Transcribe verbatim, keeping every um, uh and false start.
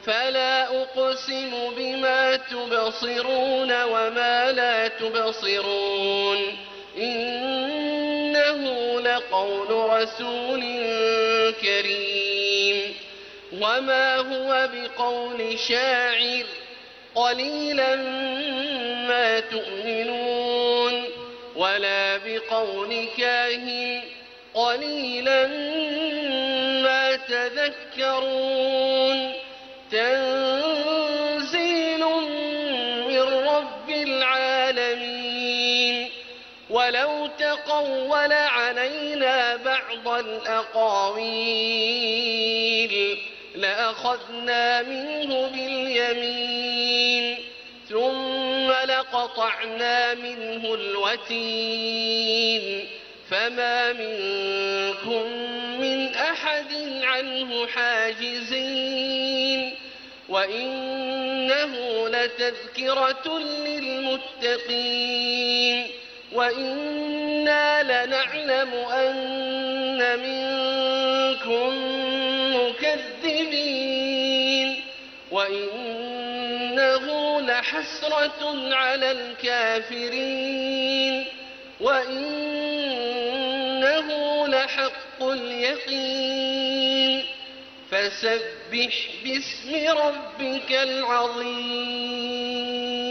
فلا أقسم بما تبصرون وما لا تبصرون إنه لقول رسول كريم وما هو بقول شاعر قليلا ما تؤمنون ولا بقول كاهن قليلا ما تذكرون تنزيل من رب العالمين ولو تقول علينا بعض الأقاويل لأخذنا منه باليمين ثم لقطعنا منه الوتين فما منكم من أحد عنه حاجزين وإنه لتذكرة للمتقين وإنا لنعلم أن منكم مكذبين وإنه لحسرة على الكافرين وإنه لحق اليقين فسبح باسم ربك العظيم.